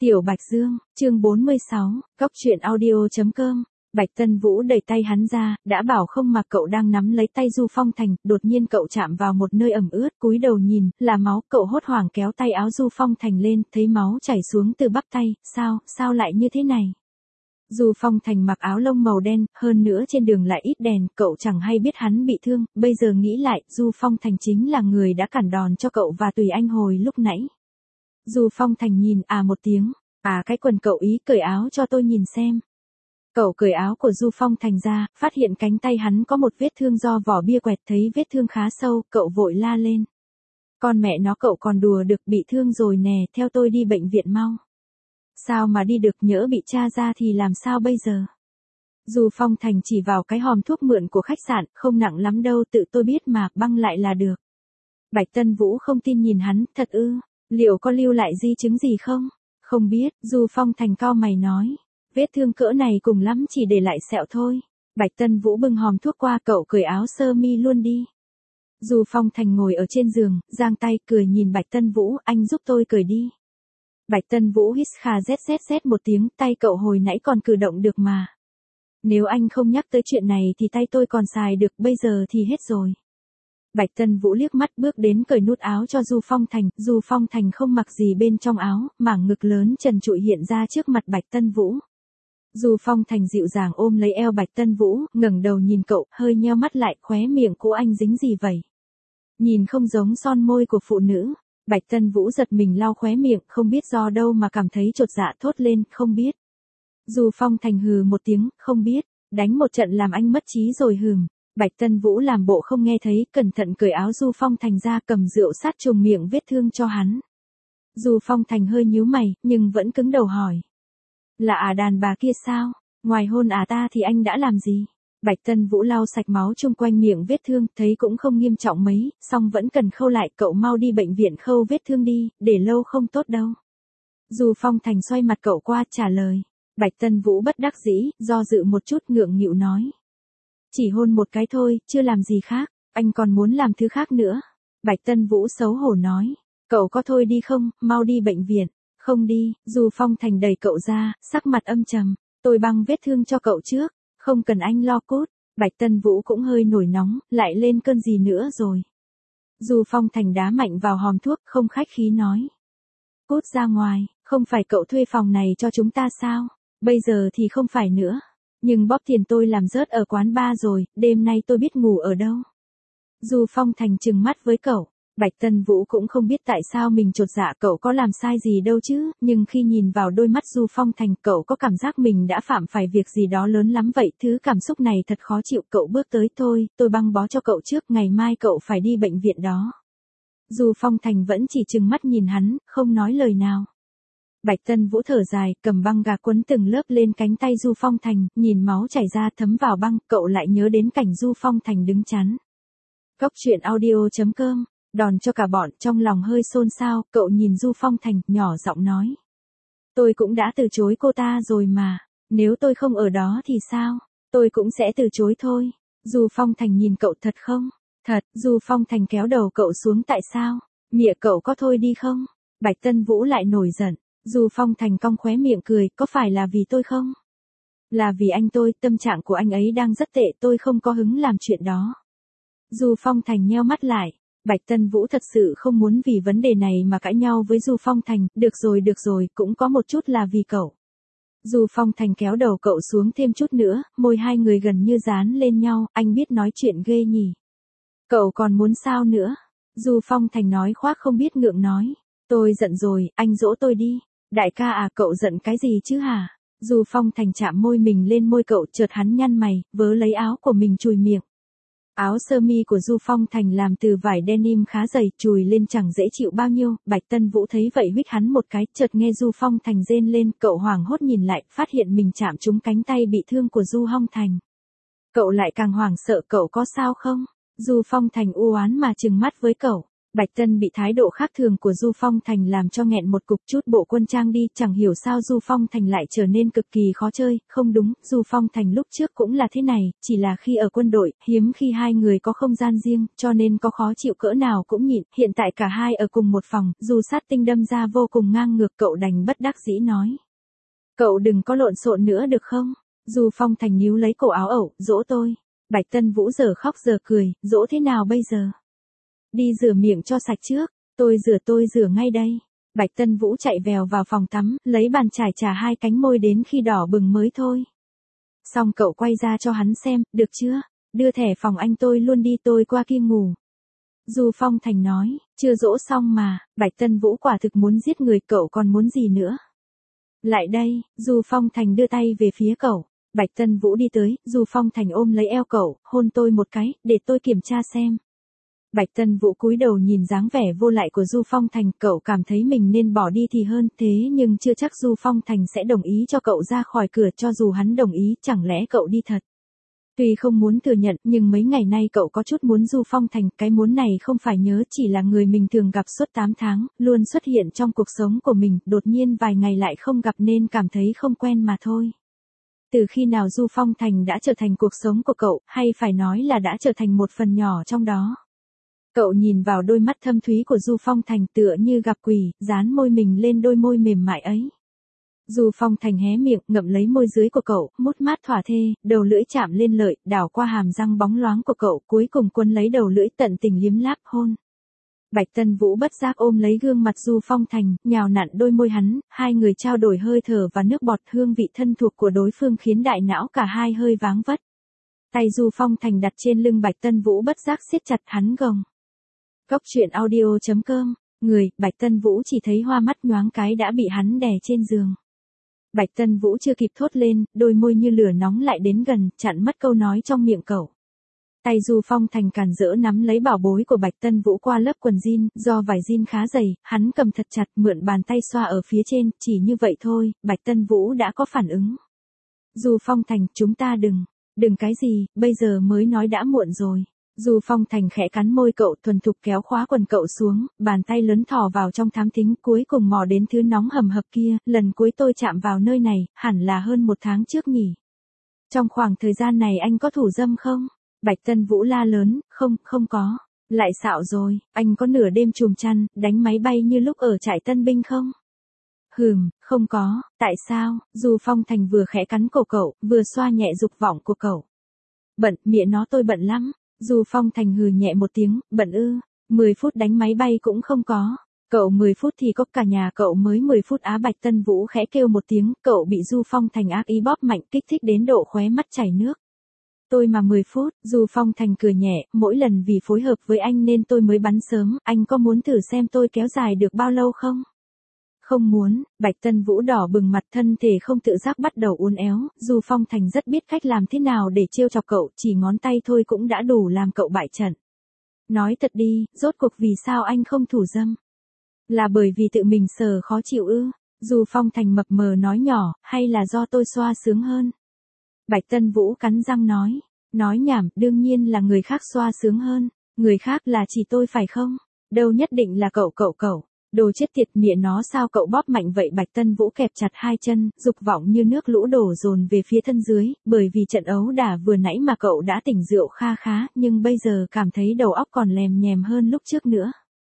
Tiểu Bạch Dương, chương 46, Cóc truyện audio.com. Bạch Tân Vũ đẩy tay hắn ra, đã bảo không mà cậu đang nắm lấy tay Du Phong Thành, đột nhiên cậu chạm vào một nơi ẩm ướt, cúi đầu nhìn, là máu, cậu hốt hoảng kéo tay áo Du Phong Thành lên, thấy máu chảy xuống từ bắp tay, sao lại như thế này? Du Phong Thành mặc áo lông màu đen, hơn nữa trên đường lại ít đèn, cậu chẳng hay biết hắn bị thương, bây giờ nghĩ lại, Du Phong Thành chính là người đã cản đòn cho cậu và Tùy Anh hồi lúc nãy. Du Phong Thành nhìn một tiếng, cái quần cậu ý cởi áo cho tôi nhìn xem. Cậu cởi áo của Du Phong Thành ra, phát hiện cánh tay hắn có một vết thương do vỏ bia quẹt, thấy vết thương khá sâu, cậu vội la lên. Con mẹ nó, cậu còn đùa được, bị thương rồi nè, theo tôi đi bệnh viện mau. Sao mà đi được, nhỡ bị tra ra thì làm sao bây giờ? Du Phong Thành chỉ vào cái hòm thuốc mượn của khách sạn, không nặng lắm đâu, tự tôi biết mà, băng lại là được. Bạch Tân Vũ không tin nhìn hắn, thật ư, liệu có lưu lại di chứng gì không? Không biết, Du Phong Thành cau mày nói. Vết thương cỡ này cùng lắm chỉ để lại sẹo thôi. Bạch Tân Vũ bưng hòm thuốc qua, cậu cởi áo sơ mi luôn đi. Du Phong Thành ngồi ở trên giường, giang tay cười nhìn Bạch Tân Vũ, anh giúp tôi cởi đi. Bạch Tân Vũ hít kha zzz một tiếng, tay cậu hồi nãy còn cử động được mà. Nếu anh không nhắc tới chuyện này thì tay tôi còn xài được, bây giờ thì hết rồi. Bạch Tân Vũ liếc mắt bước đến cởi nút áo cho Du Phong Thành, Du Phong Thành không mặc gì bên trong áo, mảng ngực lớn trần trụi hiện ra trước mặt Bạch Tân Vũ. Du Phong Thành dịu dàng ôm lấy eo Bạch Tân Vũ, ngẩng đầu nhìn cậu, hơi nheo mắt lại, khóe miệng của anh dính gì vậy? Nhìn không giống son môi của phụ nữ. Bạch Tân Vũ giật mình lau khóe miệng, không biết do đâu mà cảm thấy chột dạ, thốt lên, không biết. Du Phong Thành hừ một tiếng, không biết, đánh một trận làm anh mất trí rồi hừm. Bạch Tân Vũ làm bộ không nghe thấy, cẩn thận cởi áo Du Phong Thành ra, cầm rượu sát trùng miệng vết thương cho hắn. Du Phong Thành hơi nhíu mày, nhưng vẫn cứng đầu hỏi. Là đàn bà kia sao? Ngoài hôn ta thì anh đã làm gì? Bạch Tân Vũ lau sạch máu chung quanh miệng vết thương, thấy cũng không nghiêm trọng mấy, song vẫn cần khâu lại, cậu mau đi bệnh viện khâu vết thương đi, để lâu không tốt đâu. Du Phong Thành xoay mặt cậu qua, trả lời. Bạch Tân Vũ bất đắc dĩ, do dự một chút, ngượng nghịu nói. Chỉ hôn một cái thôi, chưa làm gì khác, anh còn muốn làm thứ khác nữa. Bạch Tân Vũ xấu hổ nói. Cậu có thôi đi không, mau đi bệnh viện. Không đi, Du Phong Thành đẩy cậu ra, sắc mặt âm trầm. Tôi băng vết thương cho cậu trước, không cần anh lo cốt. Bạch Tân Vũ cũng hơi nổi nóng, lại lên cơn gì nữa rồi. Du Phong Thành đá mạnh vào hòm thuốc, không khách khí nói. Cút ra ngoài, không phải cậu thuê phòng này cho chúng ta sao? Bây giờ thì không phải nữa. Nhưng bóp tiền tôi làm rớt ở quán bar rồi, đêm nay tôi biết ngủ ở đâu. Du Phong Thành trừng mắt với cậu. Bạch Tân Vũ cũng không biết tại sao mình chột dạ, cậu có làm sai gì đâu chứ, nhưng khi nhìn vào đôi mắt Du Phong Thành, cậu có cảm giác mình đã phạm phải việc gì đó lớn lắm vậy, thứ cảm xúc này thật khó chịu. Cậu bước tới, thôi, tôi băng bó cho cậu trước, ngày mai cậu phải đi bệnh viện đó. Du Phong Thành vẫn chỉ trừng mắt nhìn hắn, không nói lời nào. Bạch Tân Vũ thở dài, cầm băng gạc quấn từng lớp lên cánh tay Du Phong Thành, nhìn máu chảy ra thấm vào băng, cậu lại nhớ đến cảnh Du Phong Thành đứng chắn. Cóc truyện audio.com. Đòn cho cả bọn, trong lòng hơi xôn xao, cậu nhìn Du Phong Thành, nhỏ giọng nói. Tôi cũng đã từ chối cô ta rồi mà, nếu tôi không ở đó thì sao? Tôi cũng sẽ từ chối thôi. Du Phong Thành nhìn cậu, thật không? Thật. Du Phong Thành kéo đầu cậu xuống, tại sao? Mịa, cậu có thôi đi không? Bạch Tân Vũ lại nổi giận. Du Phong Thành cong khóe miệng cười, có phải là vì tôi không? Là vì anh tôi, tâm trạng của anh ấy đang rất tệ, tôi không có hứng làm chuyện đó. Du Phong Thành nheo mắt lại. Bạch Tân Vũ thật sự không muốn vì vấn đề này mà cãi nhau với Du Phong Thành, được rồi, cũng có một chút là vì cậu. Du Phong Thành kéo đầu cậu xuống thêm chút nữa, môi hai người gần như dán lên nhau, anh biết nói chuyện ghê nhỉ. Cậu còn muốn sao nữa? Du Phong Thành nói khoác không biết ngượng nói. Tôi giận rồi, anh dỗ tôi đi. Đại ca cậu giận cái gì chứ hả? Du Phong Thành chạm môi mình lên môi cậu, chợt hắn nhăn mày, vớ lấy áo của mình chùi miệng. Áo sơ mi của Du Phong Thành làm từ vải denim khá dày, chùi lên chẳng dễ chịu bao nhiêu. Bạch Tân Vũ thấy vậy huých hắn một cái, chợt nghe Du Phong Thành rên lên, cậu hoảng hốt nhìn lại, phát hiện mình chạm trúng cánh tay bị thương của Du Phong Thành. Cậu lại càng hoảng sợ, cậu có sao không? Du Phong Thành u oán mà trừng mắt với cậu. Bạch Tân bị thái độ khác thường của Du Phong Thành làm cho nghẹn một cục, chút bộ quân trang đi, chẳng hiểu sao Du Phong Thành lại trở nên cực kỳ khó chơi, không đúng, Du Phong Thành lúc trước cũng là thế này, chỉ là khi ở quân đội, hiếm khi hai người có không gian riêng, cho nên có khó chịu cỡ nào cũng nhịn, hiện tại cả hai ở cùng một phòng, dù sát tinh đâm ra vô cùng ngang ngược, cậu đành bất đắc dĩ nói. Cậu đừng có lộn xộn nữa được không? Du Phong Thành níu lấy cổ áo ẩu, dỗ tôi. Bạch Tân Vũ giờ khóc giờ cười, dỗ thế nào bây giờ? Đi rửa miệng cho sạch trước, tôi rửa ngay đây. Bạch Tân Vũ chạy vèo vào phòng tắm, lấy bàn chải chà hai cánh môi đến khi đỏ bừng mới thôi. Xong cậu quay ra cho hắn xem, được chưa? Đưa thẻ phòng anh tôi luôn đi, tôi qua kia ngủ. Du Phong Thành nói, chưa dỗ xong mà, Bạch Tân Vũ quả thực muốn giết người, cậu còn muốn gì nữa? Lại đây, Du Phong Thành đưa tay về phía cậu. Bạch Tân Vũ đi tới, Du Phong Thành ôm lấy eo cậu, hôn tôi một cái, để tôi kiểm tra xem. Bạch Tân Vũ cúi đầu nhìn dáng vẻ vô lại của Du Phong Thành, cậu cảm thấy mình nên bỏ đi thì hơn, thế nhưng chưa chắc Du Phong Thành sẽ đồng ý cho cậu ra khỏi cửa, cho dù hắn đồng ý, chẳng lẽ cậu đi thật. Tuy không muốn thừa nhận, nhưng mấy ngày nay cậu có chút muốn Du Phong Thành, cái muốn này không phải nhớ chỉ là người mình thường gặp suốt 8 tháng, luôn xuất hiện trong cuộc sống của mình, đột nhiên vài ngày lại không gặp nên cảm thấy không quen mà thôi. Từ khi nào Du Phong Thành đã trở thành cuộc sống của cậu, hay phải nói là đã trở thành một phần nhỏ trong đó. Cậu nhìn vào đôi mắt thâm thúy của Du Phong Thành tựa như gặp quỷ, dán môi mình lên đôi môi mềm mại ấy. Du Phong Thành hé miệng, ngậm lấy môi dưới của cậu, mút mát thỏa thê, đầu lưỡi chạm lên lợi, đảo qua hàm răng bóng loáng của cậu, cuối cùng quấn lấy đầu lưỡi tận tình liếm láp hôn. Bạch Tân Vũ bất giác ôm lấy gương mặt Du Phong Thành, nhào nặn đôi môi hắn, hai người trao đổi hơi thở và nước bọt, hương vị thân thuộc của đối phương khiến đại não cả hai hơi váng vất. Tay Du Phong Thành đặt trên lưng Bạch Tân Vũ bất giác siết chặt hắn gồng. Cốc truyện audio.com, người, Bạch Tân Vũ chỉ thấy hoa mắt nhoáng cái đã bị hắn đè trên giường. Bạch Tân Vũ chưa kịp thốt lên, đôi môi như lửa nóng lại đến gần, chặn mất câu nói trong miệng cậu. Tay Du Phong Thành càn rỡ nắm lấy bảo bối của Bạch Tân Vũ qua lớp quần jean, do vải jean khá dày, hắn cầm thật chặt, mượn bàn tay xoa ở phía trên, chỉ như vậy thôi, Bạch Tân Vũ đã có phản ứng. Du Phong Thành, chúng ta đừng cái gì, bây giờ mới nói đã muộn rồi. Du Phong Thành khẽ cắn môi cậu, thuần thục kéo khóa quần cậu xuống, bàn tay lớn thò vào trong thám thính, cuối cùng mò đến thứ nóng hầm hập kia, lần cuối tôi chạm vào nơi này, hẳn là hơn 1 tháng trước nhỉ. Trong khoảng thời gian này anh có thủ dâm không? Bạch Tân Vũ la lớn, không có. Lại xạo rồi, anh có nửa đêm chùm chăn, đánh máy bay như lúc ở trại tân binh không? Không có, tại sao? Du Phong Thành vừa khẽ cắn cổ cậu, vừa xoa nhẹ dục vọng của cậu. Bận, mẹ nó tôi bận lắm. Du Phong Thành hừ nhẹ một tiếng, bận ư, 10 phút đánh máy bay cũng không có. Cậu 10 phút thì có cả nhà cậu mới 10 phút á. Bạch Tân Vũ khẽ kêu một tiếng, cậu bị Du Phong Thành ác ý bóp mạnh, kích thích đến độ khóe mắt chảy nước. Tôi mà 10 phút, Du Phong Thành cười nhẹ, mỗi lần vì phối hợp với anh nên tôi mới bắn sớm, anh có muốn thử xem tôi kéo dài được bao lâu không? Không muốn, Bạch Tân Vũ đỏ bừng mặt, thân thể không tự giác bắt đầu uốn éo, Du Phong Thành rất biết cách làm thế nào để trêu chọc cậu, chỉ ngón tay thôi cũng đã đủ làm cậu bại trận. Nói thật đi, rốt cuộc vì sao anh không thủ dâm? Là bởi vì tự mình sờ khó chịu ư? Du Phong Thành mập mờ nói nhỏ, hay là do tôi xoa sướng hơn? Bạch Tân Vũ cắn răng nói nhảm, đương nhiên là người khác xoa sướng hơn, người khác là chỉ tôi phải không? Đâu nhất định là cậu. Đồ chết tiệt, mẹ nó sao cậu bóp mạnh vậy? Bạch Tân Vũ kẹp chặt hai chân, dục vọng như nước lũ đổ dồn về phía thân dưới, bởi vì trận ấu đả vừa nãy mà cậu đã tỉnh rượu kha khá, nhưng bây giờ cảm thấy đầu óc còn lèm nhèm hơn lúc trước nữa.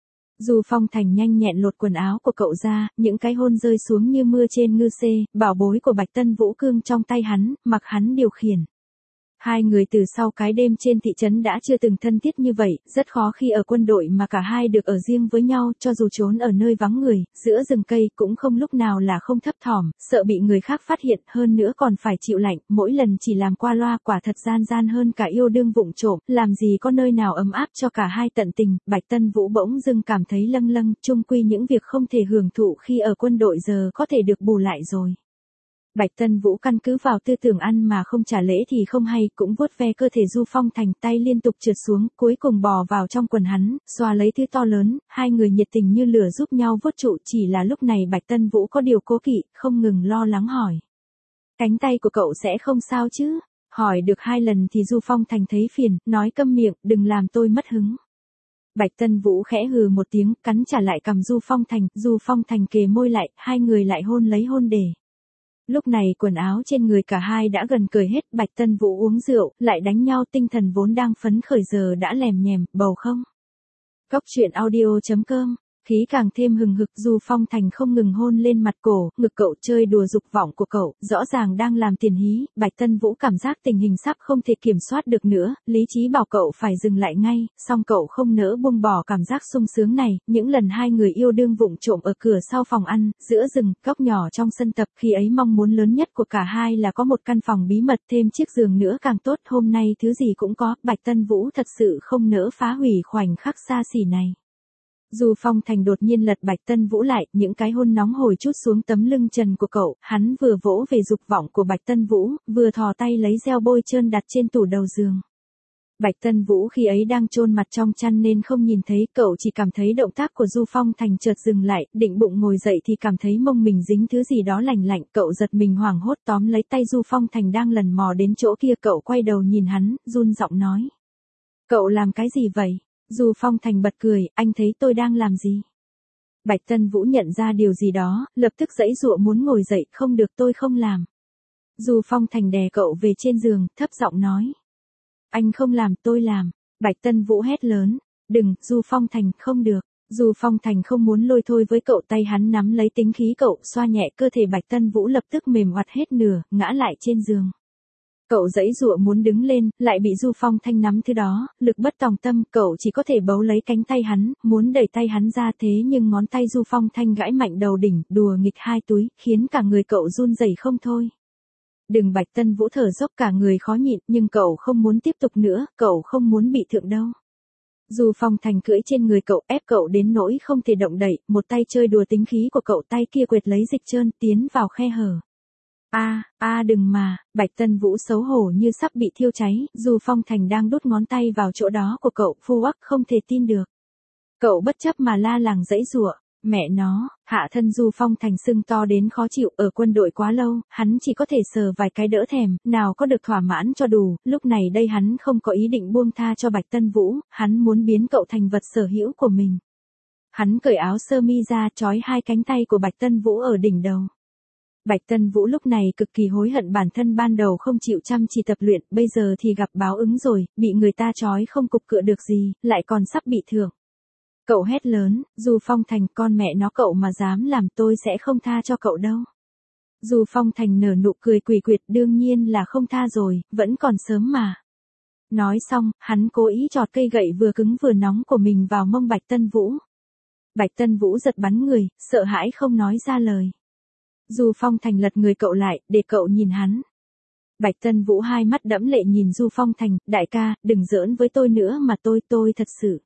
Du Phong Thành nhanh nhẹn lột quần áo của cậu ra, những cái hôn rơi xuống như mưa trên ngư xê, bảo bối của Bạch Tân Vũ cương trong tay hắn, mặc hắn điều khiển. Hai người từ sau cái đêm trên thị trấn đã chưa từng thân thiết như vậy, rất khó khi ở quân đội mà cả hai được ở riêng với nhau, cho dù trốn ở nơi vắng người, giữa rừng cây cũng không lúc nào là không thấp thỏm, sợ bị người khác phát hiện, hơn nữa còn phải chịu lạnh, mỗi lần chỉ làm qua loa, quả thật gian hơn cả yêu đương vụng trộm, làm gì có nơi nào ấm áp cho cả hai tận tình. Bạch Tân Vũ bỗng dưng cảm thấy lâng lâng, chung quy những việc không thể hưởng thụ khi ở quân đội giờ có thể được bù lại rồi. Bạch Tân Vũ căn cứ vào tư tưởng ăn mà không trả lễ thì không hay, cũng vuốt ve cơ thể Du Phong Thành, tay liên tục trượt xuống, cuối cùng bò vào trong quần hắn, xoa lấy thứ to lớn, hai người nhiệt tình như lửa giúp nhau vuốt trụ, chỉ là lúc này Bạch Tân Vũ có điều cố kỵ, không ngừng lo lắng hỏi. Cánh tay của cậu sẽ không sao chứ? Hỏi được 2 lần thì Du Phong Thành thấy phiền, nói câm miệng, đừng làm tôi mất hứng. Bạch Tân Vũ khẽ hừ một tiếng, cắn trả lại cằm Du Phong Thành kề môi lại, hai người lại hôn lấy hôn để. Lúc này quần áo trên người cả hai đã gần cởi hết, Bạch Tân Vũ uống rượu, lại đánh nhau, tinh thần vốn đang phấn khởi giờ đã lèm nhèm, bầu không. Cóc truyện audio.com, khí càng thêm hừng hực, Du Phong Thành không ngừng hôn lên mặt cổ, ngực cậu, chơi đùa dục vọng của cậu, rõ ràng đang làm tiền hí. Bạch Tân Vũ cảm giác tình hình sắp không thể kiểm soát được nữa, lý trí bảo cậu phải dừng lại ngay, song cậu không nỡ buông bỏ cảm giác sung sướng này. Những lần hai người yêu đương vụng trộm ở cửa sau phòng ăn, giữa rừng, góc nhỏ trong sân tập, khi ấy mong muốn lớn nhất của cả hai là có một căn phòng bí mật, thêm chiếc giường nữa càng tốt. Hôm nay thứ gì cũng có, Bạch Tân Vũ thật sự không nỡ phá hủy khoảnh khắc xa xỉ này. Du Phong Thành đột nhiên lật Bạch Tân Vũ lại, những cái hôn nóng hổi trút xuống tấm lưng trần của cậu, hắn vừa vỗ về dục vọng của Bạch Tân Vũ, vừa thò tay lấy gel bôi trơn đặt trên tủ đầu giường. Bạch Tân Vũ khi ấy đang chôn mặt trong chăn nên không nhìn thấy, cậu chỉ cảm thấy động tác của Du Phong Thành chợt dừng lại, định bụng ngồi dậy thì cảm thấy mông mình dính thứ gì đó lạnh lạnh, cậu giật mình hoảng hốt tóm lấy tay Du Phong Thành đang lần mò đến chỗ kia, cậu quay đầu nhìn hắn, run giọng nói. Cậu làm cái gì vậy? Du Phong Thành bật cười, anh thấy tôi đang làm gì? Bạch Tân Vũ nhận ra điều gì đó, lập tức giãy giụa muốn ngồi dậy, không được, tôi không làm. Du Phong Thành đè cậu về trên giường, thấp giọng nói. Anh không làm, tôi làm. Bạch Tân Vũ hét lớn. Đừng, Du Phong Thành, không được. Du Phong Thành không muốn lôi thôi với cậu, tay hắn nắm lấy tính khí cậu, xoa nhẹ cơ thể Bạch Tân Vũ lập tức mềm oặt hết nửa, ngã lại trên giường. Cậu giãy giụa muốn đứng lên, lại bị Du Phong Thanh nắm thứ đó, lực bất tòng tâm, cậu chỉ có thể bấu lấy cánh tay hắn, muốn đẩy tay hắn ra, thế nhưng ngón tay Du Phong Thanh gãi mạnh đầu đỉnh, đùa nghịch hai túi, khiến cả người cậu run rẩy không thôi. Đừng, Bạch Tân Vũ thở dốc cả người khó nhịn, nhưng cậu không muốn tiếp tục nữa, cậu không muốn bị thượng đâu. Du Phong Thành cưỡi trên người cậu, ép cậu đến nỗi không thể động đậy, một tay chơi đùa tính khí của cậu, tay kia quệt lấy dịch trơn, tiến vào khe hở. Đừng mà, Bạch Tân Vũ xấu hổ như sắp bị thiêu cháy, Du Phong Thành đang đút ngón tay vào chỗ đó của cậu, phu oắc không thể tin được. Cậu bất chấp mà la làng giãy giụa, mẹ nó, hạ thân Du Phong Thành sưng to đến khó chịu, ở quân đội quá lâu, hắn chỉ có thể sờ vài cái đỡ thèm, nào có được thỏa mãn cho đủ, lúc này đây hắn không có ý định buông tha cho Bạch Tân Vũ, hắn muốn biến cậu thành vật sở hữu của mình. Hắn cởi áo sơ mi ra, trói hai cánh tay của Bạch Tân Vũ ở đỉnh đầu. Bạch Tân Vũ lúc này cực kỳ hối hận bản thân ban đầu không chịu chăm chỉ tập luyện, bây giờ thì gặp báo ứng rồi, bị người ta trói không cục cựa được gì, lại còn sắp bị thưởng. Cậu hét lớn, Du Phong Thành, con mẹ nó, cậu mà dám làm tôi sẽ không tha cho cậu đâu. Du Phong Thành nở nụ cười quỷ quyệt, đương nhiên là không tha rồi, vẫn còn sớm mà. Nói xong, hắn cố ý chọt cây gậy vừa cứng vừa nóng của mình vào mông Bạch Tân Vũ. Bạch Tân Vũ giật bắn người, sợ hãi không nói ra lời. Du Phong Thành lật người cậu lại, để cậu nhìn hắn. Bạch Tân Vũ hai mắt đẫm lệ nhìn Du Phong Thành, đại ca, đừng giỡn với tôi nữa mà tôi thật sự.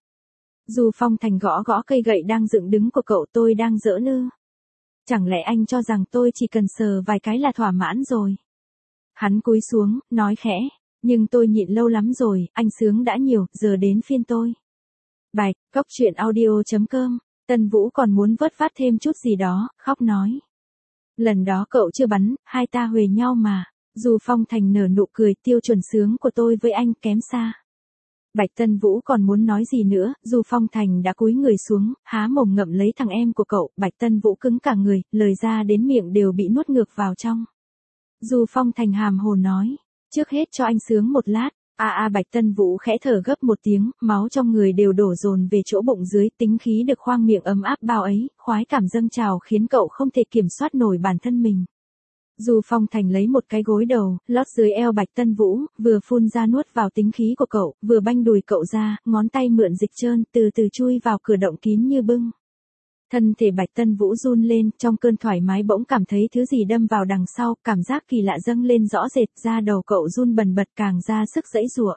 Du Phong Thành gõ gõ cây gậy đang dựng đứng của cậu, tôi đang giỡn ư? Chẳng lẽ anh cho rằng tôi chỉ cần sờ vài cái là thỏa mãn rồi? Hắn cúi xuống, nói khẽ, nhưng tôi nhịn lâu lắm rồi, anh sướng đã nhiều, giờ đến phiên tôi. Bạch, Cóc truyện audio.com, Tân Vũ còn muốn vớt vát thêm chút gì đó, khóc nói. Lần đó cậu chưa bắn, hai ta huề nhau mà. Du Phong Thành nở nụ cười, tiêu chuẩn sướng của tôi với anh kém xa. Bạch Tân Vũ còn muốn nói gì nữa, Du Phong Thành đã cúi người xuống, há mồm ngậm lấy thằng em của cậu, Bạch Tân Vũ cứng cả người, lời ra đến miệng đều bị nuốt ngược vào trong. Du Phong Thành hàm hồ nói, trước hết cho anh sướng một lát. Bạch Tân Vũ khẽ thở gấp một tiếng, máu trong người đều đổ dồn về chỗ bụng dưới, tính khí được khoang miệng ấm áp bao ấy, khoái cảm dâng trào khiến cậu không thể kiểm soát nổi bản thân mình. Du Phong Thành lấy một cái gối đầu, lót dưới eo Bạch Tân Vũ, vừa phun ra nuốt vào tính khí của cậu, vừa banh đùi cậu ra, ngón tay mượn dịch trơn, từ từ chui vào cửa động kín như bưng. Thân thể Bạch Tân Vũ run lên, trong cơn thoải mái bỗng cảm thấy thứ gì đâm vào đằng sau, cảm giác kỳ lạ dâng lên rõ rệt, da đầu cậu run bần bật càng ra sức giãy giụa.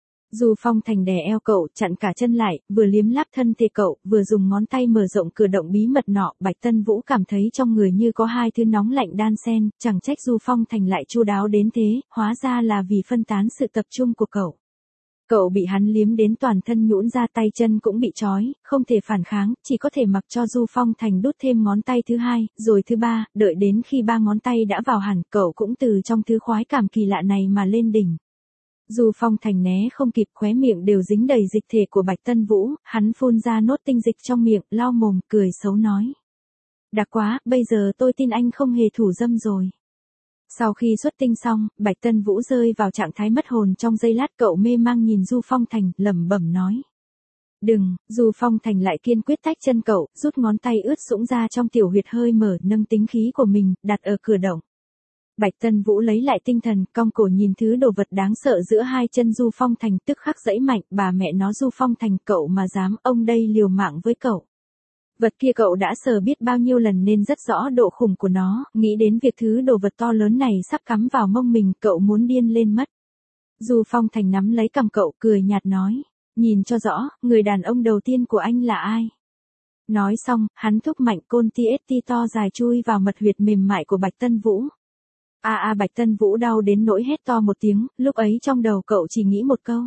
Du Phong Thành đè eo cậu, chặn cả chân lại, vừa liếm láp thân thể cậu, vừa dùng ngón tay mở rộng cửa động bí mật nọ, Bạch Tân Vũ cảm thấy trong người như có hai thứ nóng lạnh đan xen, chẳng trách Du Phong Thành lại chu đáo đến thế, hóa ra là vì phân tán sự tập trung của cậu. Cậu bị hắn liếm đến toàn thân nhũn ra, tay chân cũng bị trói, không thể phản kháng, chỉ có thể mặc cho Du Phong Thành đút thêm ngón tay thứ hai, rồi thứ ba, đợi đến khi ba ngón tay đã vào hẳn, cậu cũng từ trong thứ khoái cảm kỳ lạ này mà lên đỉnh. Du Phong Thành né không kịp, khóe miệng đều dính đầy dịch thể của Bạch Tân Vũ, hắn phun ra nốt tinh dịch trong miệng, lau mồm, cười xấu nói. Đặc quá, bây giờ tôi tin anh không hề thủ dâm rồi. Sau khi xuất tinh xong, Bạch Tân Vũ rơi vào trạng thái mất hồn trong giây lát, cậu mê mang nhìn Du Phong Thành, lẩm bẩm nói. Đừng, Du Phong Thành lại kiên quyết tách chân cậu, rút ngón tay ướt sũng ra trong tiểu huyệt hơi mở, nâng tính khí của mình, đặt ở cửa động. Bạch Tân Vũ lấy lại tinh thần, cong cổ nhìn thứ đồ vật đáng sợ giữa hai chân Du Phong Thành, tức khắc giãy mạnh, bà mẹ nó Du Phong Thành, cậu mà dám, ông đây liều mạng với cậu. Vật kia cậu đã sờ biết bao nhiêu lần nên rất rõ độ khủng của nó, nghĩ đến việc thứ đồ vật to lớn này sắp cắm vào mông mình, cậu muốn điên lên mất. Du Phong Thành nắm lấy cằm cậu, cười nhạt nói, nhìn cho rõ, người đàn ông đầu tiên của anh là ai? Nói xong, hắn thúc mạnh côn TST to dài chui vào mật huyệt mềm mại của Bạch Tân Vũ. Bạch Tân Vũ đau đến nỗi hét to một tiếng, lúc ấy trong đầu cậu chỉ nghĩ một câu.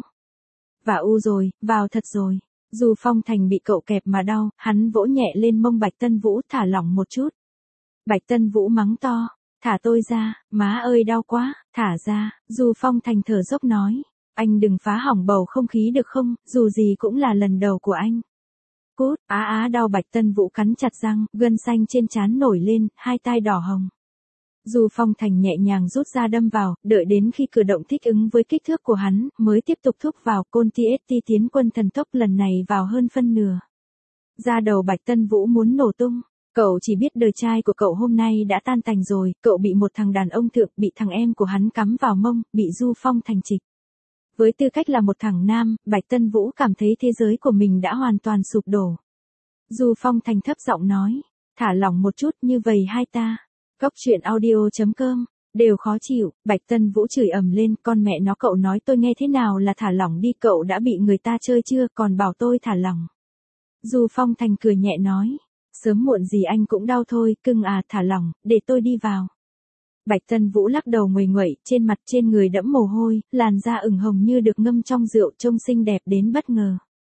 Rồi, vào thật rồi. Du Phong Thành bị cậu kẹp mà đau, hắn vỗ nhẹ lên mông Bạch Tân Vũ, thả lỏng một chút. Bạch Tân Vũ mắng to, thả tôi ra, má ơi đau quá, thả ra. Du Phong Thành thở dốc nói, anh đừng phá hỏng bầu không khí được không, dù gì cũng là lần đầu của anh. Cút, đau. Bạch Tân Vũ cắn chặt răng, gân xanh trên trán nổi lên, hai tai đỏ hồng. Du Phong Thành nhẹ nhàng rút ra đâm vào, đợi đến khi cử động thích ứng với kích thước của hắn, mới tiếp tục thúc vào, côn TST tiến quân thần tốc, lần này vào hơn phân nửa. Da đầu Bạch Tân Vũ muốn nổ tung, cậu chỉ biết đời trai của cậu hôm nay đã tan tành rồi, cậu bị một thằng đàn ông thượng, bị thằng em của hắn cắm vào mông, bị Du Phong Thành trịch. Với tư cách là một thằng nam, Bạch Tân Vũ cảm thấy thế giới của mình đã hoàn toàn sụp đổ. Du Phong Thành thấp giọng nói, thả lỏng một chút, như vậy hai ta. Cóc truyện audio.com, đều khó chịu. Bạch Tân Vũ chửi ầm lên, con mẹ nó, cậu nói tôi nghe thế nào là thả lỏng đi, cậu đã bị người ta chơi chưa, còn bảo tôi thả lỏng. Du Phong Thành cười nhẹ nói, sớm muộn gì anh cũng đau thôi, cưng thả lỏng, để tôi đi vào. Bạch Tân Vũ lắc đầu nguầy nguậy, trên mặt trên người đẫm mồ hôi, làn da ửng hồng như được ngâm trong rượu, trông xinh đẹp đến bất ngờ.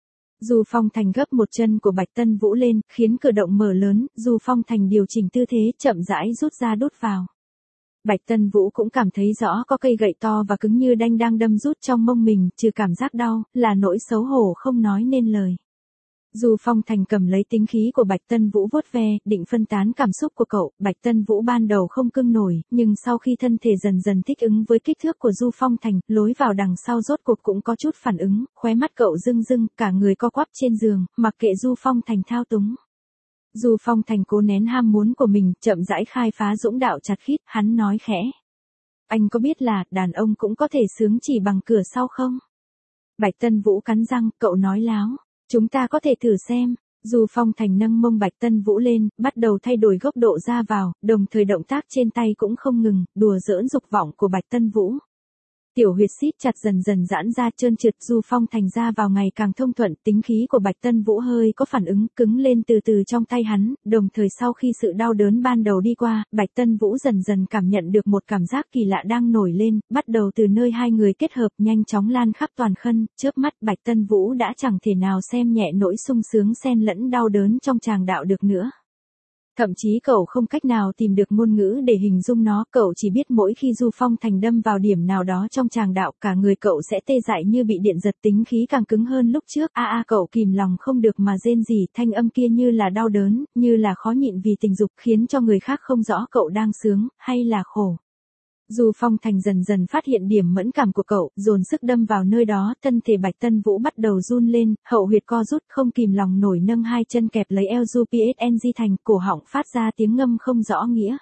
Du Phong Thành gấp một chân của Bạch Tân Vũ lên, khiến cửa động mở lớn, Du Phong Thành điều chỉnh tư thế, chậm rãi rút ra đút vào. Bạch Tân Vũ cũng cảm thấy rõ có cây gậy to và cứng như đanh đang đâm rút trong mông mình, trừ cảm giác đau, là nỗi xấu hổ không nói nên lời. Du Phong Thành cầm lấy tính khí của Bạch Tân Vũ vuốt ve, định phân tán cảm xúc của cậu, Bạch Tân Vũ ban đầu không cưng nổi, nhưng sau khi thân thể dần dần thích ứng với kích thước của Du Phong Thành, lối vào đằng sau rốt cuộc cũng có chút phản ứng, khóe mắt cậu rưng rưng, cả người co quắp trên giường, mặc kệ Du Phong Thành thao túng. Du Phong Thành cố nén ham muốn của mình, chậm rãi khai phá dũng đạo chặt khít, hắn nói khẽ. Anh có biết là, đàn ông cũng có thể sướng chỉ bằng cửa sau không? Bạch Tân Vũ cắn răng, cậu nói láo. Chúng ta có thể thử xem. Du Phong Thành nâng mông Bạch Tân Vũ lên, bắt đầu thay đổi góc độ ra vào, đồng thời động tác trên tay cũng không ngừng, đùa giỡn dục vọng của Bạch Tân Vũ. Tiểu huyệt siết chặt dần dần giãn ra trơn trượt, Du Phong Thành ra vào ngày càng thông thuận, tính khí của Bạch Tân Vũ hơi có phản ứng, cứng lên từ từ trong tay hắn, đồng thời sau khi sự đau đớn ban đầu đi qua, Bạch Tân Vũ dần dần cảm nhận được một cảm giác kỳ lạ đang nổi lên, bắt đầu từ nơi hai người kết hợp, nhanh chóng lan khắp toàn thân, chớp mắt Bạch Tân Vũ đã chẳng thể nào xem nhẹ nỗi sung sướng xen lẫn đau đớn trong tràng đạo được nữa. Thậm chí cậu không cách nào tìm được ngôn ngữ để hình dung nó, cậu chỉ biết mỗi khi Du Phong Thành đâm vào điểm nào đó trong tràng đạo, cả người cậu sẽ tê dại như bị điện giật, tính khí càng cứng hơn lúc trước. Cậu kìm lòng không được mà rên rỉ, thanh âm kia như là đau đớn, như là khó nhịn vì tình dục, khiến cho người khác không rõ cậu đang sướng hay là khổ. Du Phong Thành dần dần phát hiện điểm mẫn cảm của cậu, dồn sức đâm vào nơi đó, thân thể Bạch Tân Vũ bắt đầu run lên, hậu huyệt co rút, không kìm lòng nổi nâng hai chân kẹp lấy eo Du PSNG Thành, cổ họng phát ra tiếng ngâm không rõ nghĩa.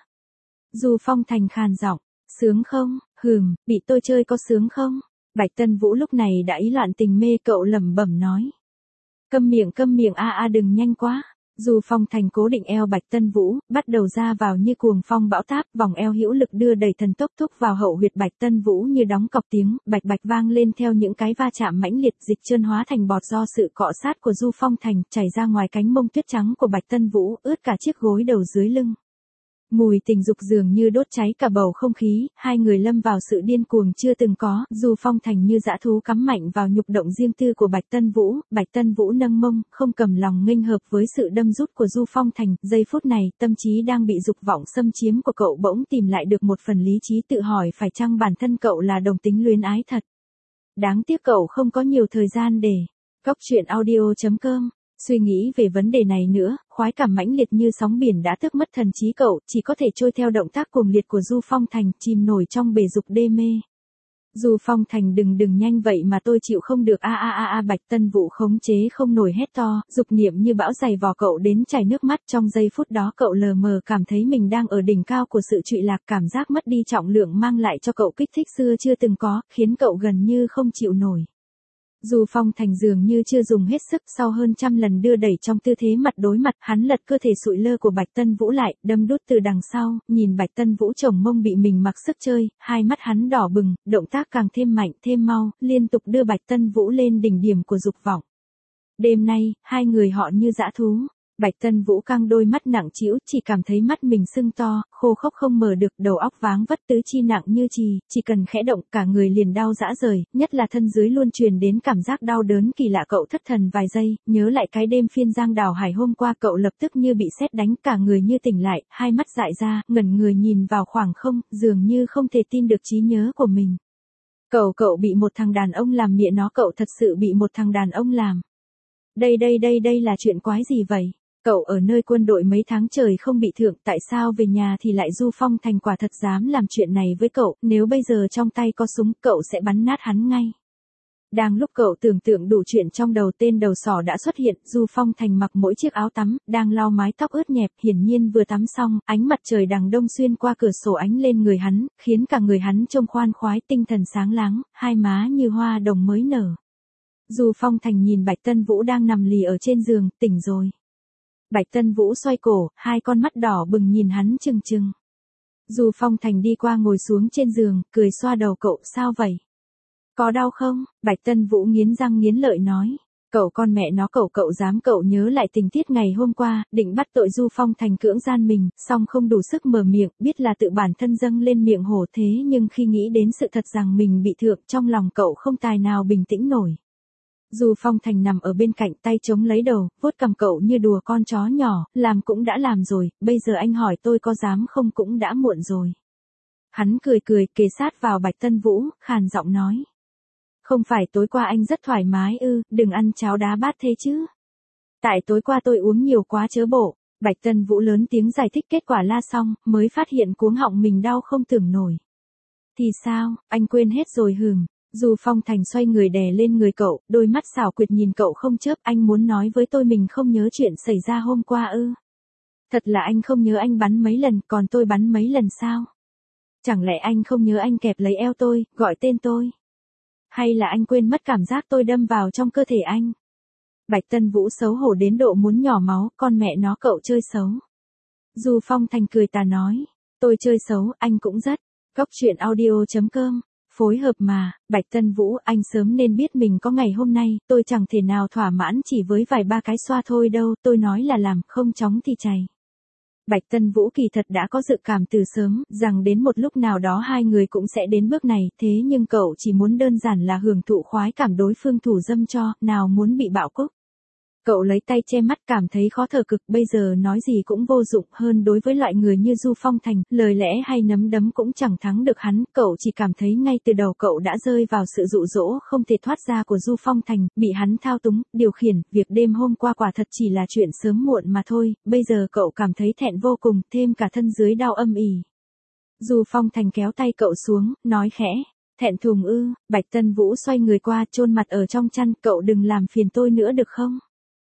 Du Phong Thành khàn giọng, sướng không, bị tôi chơi có sướng không? Bạch Tân Vũ lúc này đã ý loạn tình mê, cậu lẩm bẩm nói. Câm miệng đừng nhanh quá. Du Phong Thành cố định eo Bạch Tân Vũ, bắt đầu ra vào như cuồng phong bão táp, vòng eo hữu lực đưa đầy thần tốc thúc vào hậu huyệt Bạch Tân Vũ như đóng cọc, tiếng bạch bạch vang lên theo những cái va chạm mãnh liệt, dịch trơn hóa thành bọt do sự cọ sát của Du Phong Thành, chảy ra ngoài cánh mông tuyết trắng của Bạch Tân Vũ, ướt cả chiếc gối đầu dưới lưng. Mùi tình dục dường như đốt cháy cả bầu không khí, hai người lâm vào sự điên cuồng chưa từng có, Du Phong Thành như dã thú cắm mạnh vào nhục động riêng tư của Bạch Tân Vũ nâng mông, không cầm lòng nghênh hợp với sự đâm rút của Du Phong Thành, giây phút này, tâm trí đang bị dục vọng xâm chiếm của cậu bỗng tìm lại được một phần lý trí, tự hỏi phải chăng bản thân cậu là đồng tính luyến ái thật. Đáng tiếc cậu không có nhiều thời gian để. Cóc truyện audio.com. Suy nghĩ về vấn đề này nữa, khoái cảm mãnh liệt như sóng biển đã tước mất thần trí cậu, chỉ có thể trôi theo động tác cuồng liệt của Du Phong Thành, chìm nổi trong bể dục đê mê. Du Phong Thành đừng nhanh vậy mà tôi chịu không được Bạch Tân Vũ khống chế không nổi hét to, dục niệm như bão giày vò cậu đến chảy nước mắt. Trong giây phút đó cậu lờ mờ cảm thấy mình đang ở đỉnh cao của sự trụy lạc, cảm giác mất đi trọng lượng mang lại cho cậu kích thích xưa chưa từng có, khiến cậu gần như không chịu nổi. Du Phong Thành dường như chưa dùng hết sức, sau hơn trăm lần đưa đẩy trong tư thế mặt đối mặt, hắn lật cơ thể sụi lơ của Bạch Tân Vũ lại, đâm đút từ đằng sau, nhìn Bạch Tân Vũ chồng mông bị mình mặc sức chơi, hai mắt hắn đỏ bừng, động tác càng thêm mạnh, thêm mau, liên tục đưa Bạch Tân Vũ lên đỉnh điểm của dục vọng. Đêm nay, hai người họ như dã thú. Bạch Tân Vũ căng đôi mắt nặng trĩu, chỉ cảm thấy mắt mình sưng to, khô khốc không mở được, đầu óc váng vất, tứ chi nặng như chì, chỉ cần khẽ động cả người liền đau rã rời, nhất là thân dưới luôn truyền đến cảm giác đau đớn kỳ lạ. Cậu thất thần vài giây, nhớ lại cái đêm phiên Giang Đào Hải hôm qua, cậu lập tức như bị sét đánh, cả người như tỉnh lại, hai mắt dại ra, ngẩn người nhìn vào khoảng không, dường như không thể tin được trí nhớ của mình. Cậu bị một thằng đàn ông làm, mẹ nó, cậu thật sự bị một thằng đàn ông làm. Đây là chuyện quái gì vậy? Cậu ở nơi quân đội mấy tháng trời không bị thưởng, tại sao về nhà thì lại Du Phong Thành quả thật dám làm chuyện này với cậu, nếu bây giờ trong tay có súng, cậu sẽ bắn nát hắn ngay. Đang lúc cậu tưởng tượng đủ chuyện trong đầu, tên đầu sỏ đã xuất hiện. Du Phong Thành mặc mỗi chiếc áo tắm, đang lau mái tóc ướt nhẹp, hiển nhiên vừa tắm xong, ánh mặt trời đằng đông xuyên qua cửa sổ ánh lên người hắn, khiến cả người hắn trông khoan khoái, tinh thần sáng láng, hai má như hoa đồng mới nở. Du Phong Thành nhìn Bạch Tân Vũ đang nằm lì ở trên giường, tỉnh rồi. Bạch Tân Vũ xoay cổ, hai con mắt đỏ bừng nhìn hắn trừng trừng. Du Phong Thành đi qua ngồi xuống trên giường, cười xoa đầu cậu, sao vậy? Có đau không? Bạch Tân Vũ nghiến răng nghiến lợi nói. Cậu con mẹ nó, cậu dám. Cậu nhớ lại tình tiết ngày hôm qua, định bắt tội Du Phong Thành cưỡng gian mình, song không đủ sức mở miệng, biết là tự bản thân dâng lên miệng hổ, thế nhưng khi nghĩ đến sự thật rằng mình bị thượng, trong lòng cậu không tài nào bình tĩnh nổi. Du Phong Thành nằm ở bên cạnh, tay chống lấy đầu, vuốt cằm cậu như đùa con chó nhỏ, làm cũng đã làm rồi, bây giờ anh hỏi tôi có dám không cũng đã muộn rồi. Hắn cười, kề sát vào Bạch Tân Vũ, khàn giọng nói. Không phải tối qua anh rất thoải mái ư, đừng ăn cháo đá bát thế chứ. Tại tối qua tôi uống nhiều quá chớ bộ. Bạch Tân Vũ lớn tiếng giải thích, kết quả la xong, mới phát hiện cuống họng mình đau không tưởng nổi. Thì sao, anh quên hết rồi hừm. Du Phong Thành xoay người đè lên người cậu, đôi mắt xảo quyệt nhìn cậu không chớp, anh muốn nói với tôi mình không nhớ chuyện xảy ra hôm qua ư? Thật là anh không nhớ anh bắn mấy lần, còn tôi bắn mấy lần sao? Chẳng lẽ anh không nhớ anh kẹp lấy eo tôi, gọi tên tôi? Hay là anh quên mất cảm giác tôi đâm vào trong cơ thể anh? Bạch Tân Vũ xấu hổ đến độ muốn nhỏ máu, con mẹ nó, cậu chơi xấu. Du Phong Thành cười tà nói, tôi chơi xấu, anh cũng rất. Cóc truyện audio.com. Phối hợp mà, Bạch Tân Vũ, anh sớm nên biết mình có ngày hôm nay, tôi chẳng thể nào thỏa mãn chỉ với vài ba cái xoa thôi đâu, tôi nói là làm, không chóng thì chày. Bạch Tân Vũ kỳ thật đã có dự cảm từ sớm, rằng đến một lúc nào đó hai người cũng sẽ đến bước này, thế nhưng cậu chỉ muốn đơn giản là hưởng thụ khoái cảm đối phương thủ dâm cho, nào muốn bị bạo cúc. Cậu lấy tay che mắt, cảm thấy khó thở cực, bây giờ nói gì cũng vô dụng, hơn đối với loại người như Du Phong Thành, lời lẽ hay nắm đấm cũng chẳng thắng được hắn, cậu chỉ cảm thấy ngay từ đầu cậu đã rơi vào sự dụ dỗ không thể thoát ra của Du Phong Thành, bị hắn thao túng, điều khiển, việc đêm hôm qua quả thật chỉ là chuyện sớm muộn mà thôi, bây giờ cậu cảm thấy thẹn vô cùng, thêm cả thân dưới đau âm ỉ. Du Phong Thành kéo tay cậu xuống, nói khẽ. Thẹn thùng ư? Bạch Tân Vũ xoay người qua, chôn mặt ở trong chăn, cậu đừng làm phiền tôi nữa được không?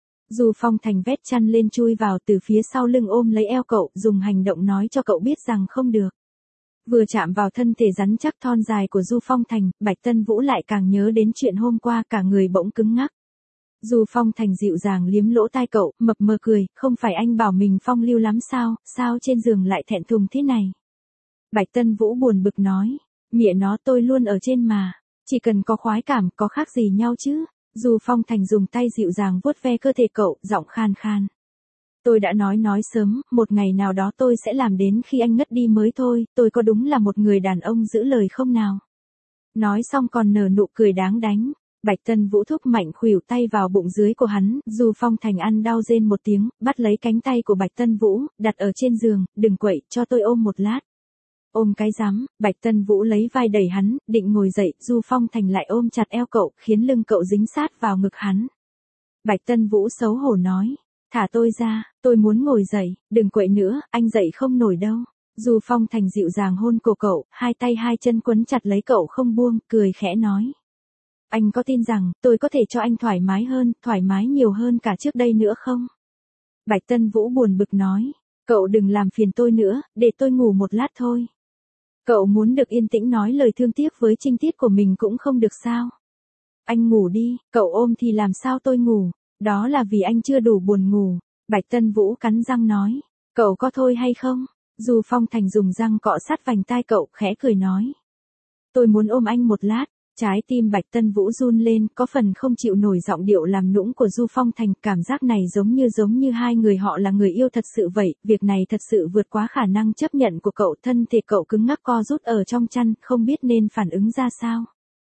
Du Phong Thành vét chăn lên chui vào từ phía sau lưng ôm lấy eo cậu, dùng hành động nói cho cậu biết rằng không được. Vừa chạm vào thân thể rắn chắc thon dài của Du Phong Thành, Bạch Tân Vũ lại càng nhớ đến chuyện hôm qua, cả người bỗng cứng ngắc. Du Phong Thành dịu dàng liếm lỗ tai cậu, mập mờ cười, không phải anh bảo mình phong lưu lắm sao, sao trên giường lại thẹn thùng thế này? Bạch Tân Vũ buồn bực nói, mẹ nó, tôi luôn ở trên mà, chỉ cần có khoái cảm, có khác gì nhau chứ? Du Phong Thành dùng tay dịu dàng vuốt ve cơ thể cậu, giọng khan khan. Tôi đã nói sớm, một ngày nào đó tôi sẽ làm đến khi anh ngất đi mới thôi, tôi có đúng là một người đàn ông giữ lời không nào? Nói xong còn nở nụ cười đáng đánh. Bạch Tân Vũ thúc mạnh khuỷu tay vào bụng dưới của hắn, Du Phong Thành ăn đau rên một tiếng, bắt lấy cánh tay của Bạch Tân Vũ, đặt ở trên giường, đừng quậy, cho tôi ôm một lát. Ôm cái rắm, Bạch Tân Vũ lấy vai đẩy hắn, định ngồi dậy, Du Phong Thành lại ôm chặt eo cậu, khiến lưng cậu dính sát vào ngực hắn. Bạch Tân Vũ xấu hổ nói, thả tôi ra, tôi muốn ngồi dậy, đừng quậy nữa, anh dậy không nổi đâu. Du Phong Thành dịu dàng hôn cổ cậu, hai tay hai chân quấn chặt lấy cậu không buông, cười khẽ nói. Anh có tin rằng, tôi có thể cho anh thoải mái hơn, thoải mái nhiều hơn cả trước đây nữa không? Bạch Tân Vũ buồn bực nói, cậu đừng làm phiền tôi nữa, để tôi ngủ một lát thôi. Cậu muốn được yên tĩnh nói lời thương tiếc với trinh tiết của mình cũng không được sao? Anh ngủ đi, cậu ôm thì làm sao tôi ngủ, đó là vì anh chưa đủ buồn ngủ. Bạch Tân Vũ cắn răng nói, cậu có thôi hay không? Du Phong Thành dùng răng cọ sát vành tai cậu, khẽ cười nói. Tôi muốn ôm anh một lát. Trái tim Bạch Tân Vũ run lên, có phần không chịu nổi giọng điệu làm nũng của Du Phong Thành, cảm giác này giống như hai người họ là người yêu thật sự vậy, việc này thật sự vượt quá khả năng chấp nhận của cậu, thân thể cậu cứng ngắc co rút ở trong chăn, không biết nên phản ứng ra sao.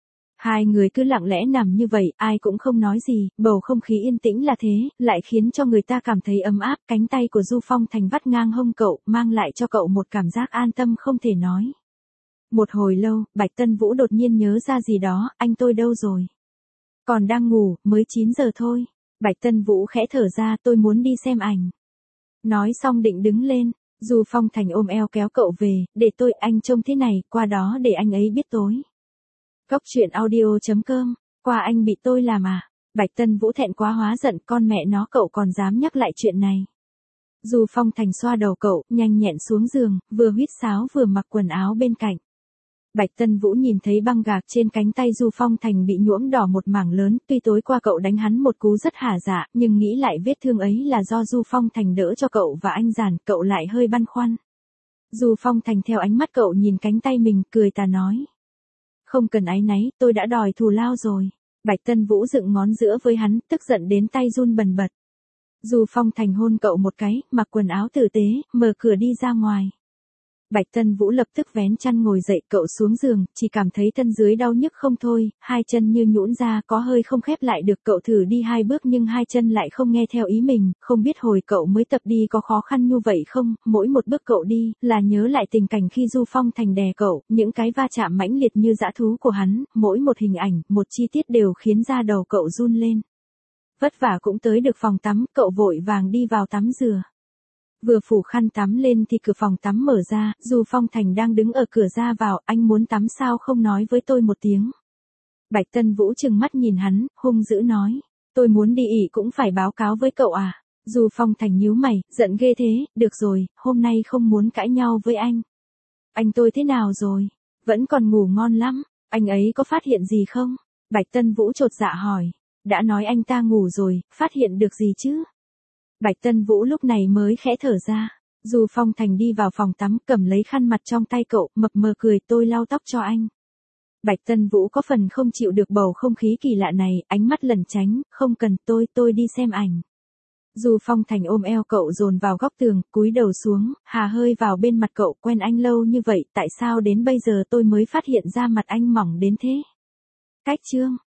Hai người cứ lặng lẽ nằm như vậy, ai cũng không nói gì, bầu không khí yên tĩnh là thế, lại khiến cho người ta cảm thấy ấm áp, cánh tay của Du Phong Thành vắt ngang hông cậu, mang lại cho cậu một cảm giác an tâm không thể nói. Một hồi lâu, Bạch Tân Vũ đột nhiên nhớ ra gì đó, anh tôi đâu rồi? Còn đang ngủ, mới 9 giờ thôi. Bạch Tân Vũ khẽ thở ra, tôi muốn đi xem ảnh. Nói xong định đứng lên, Du Phong Thành ôm eo kéo cậu về, để tôi, anh trông thế này, qua đó để anh ấy biết tối. Cốc truyện audio.com, qua anh bị tôi làm à? Bạch Tân Vũ thẹn quá hóa giận, con mẹ nó cậu còn dám nhắc lại chuyện này. Du Phong Thành xoa đầu cậu, nhanh nhẹn xuống giường, vừa huýt sáo vừa mặc quần áo bên cạnh. Bạch Tân Vũ nhìn thấy băng gạc trên cánh tay Du Phong Thành bị nhuộm đỏ một mảng lớn, tuy tối qua cậu đánh hắn một cú rất hả dạ, nhưng nghĩ lại vết thương ấy là do Du Phong Thành đỡ cho cậu và anh Giản, cậu lại hơi băn khoăn. Du Phong Thành theo ánh mắt cậu nhìn cánh tay mình, cười tà nói. Không cần áy náy, tôi đã đòi thù lao rồi. Bạch Tân Vũ dựng ngón giữa với hắn, tức giận đến tay run bần bật. Du Phong Thành hôn cậu một cái, mặc quần áo tử tế, mở cửa đi ra ngoài. Bạch Tân Vũ lập tức vén chăn ngồi dậy, cậu xuống giường, chỉ cảm thấy thân dưới đau nhức không thôi, hai chân như nhũn ra, có hơi không khép lại được, cậu thử đi 2 bước nhưng hai chân lại không nghe theo ý mình, không biết hồi cậu mới tập đi có khó khăn như vậy không, mỗi một bước cậu đi, là nhớ lại tình cảnh khi Du Phong Thành đè cậu, những cái va chạm mãnh liệt như dã thú của hắn, mỗi một hình ảnh, một chi tiết đều khiến da đầu cậu run lên. Vất vả cũng tới được phòng tắm, cậu vội vàng đi vào tắm rửa. Vừa phủ khăn tắm lên thì cửa phòng tắm mở ra, Du Phong Thành đang đứng ở cửa ra vào, anh muốn tắm sao không nói với tôi một tiếng. Bạch Tân Vũ trừng mắt nhìn hắn, hung dữ nói, tôi muốn đi ỉ cũng phải báo cáo với cậu à. Du Phong Thành nhíu mày, giận ghê thế, được rồi, hôm nay không muốn cãi nhau với anh. Anh tôi thế nào rồi? Vẫn còn ngủ ngon lắm, anh ấy có phát hiện gì không? Bạch Tân Vũ chột dạ hỏi, đã nói anh ta ngủ rồi, phát hiện được gì chứ? Bạch Tân Vũ lúc này mới khẽ thở ra. Du Phong Thành đi vào phòng tắm, cầm lấy khăn mặt trong tay cậu, mập mờ cười, tôi lau tóc cho anh. Bạch Tân Vũ có phần không chịu được bầu không khí kỳ lạ này, ánh mắt lẩn tránh, không cần, tôi đi xem ảnh. Du Phong Thành ôm eo cậu dồn vào góc tường, cúi đầu xuống, hà hơi vào bên mặt cậu, quen anh lâu như vậy, tại sao đến bây giờ tôi mới phát hiện ra mặt anh mỏng đến thế? Cách chương.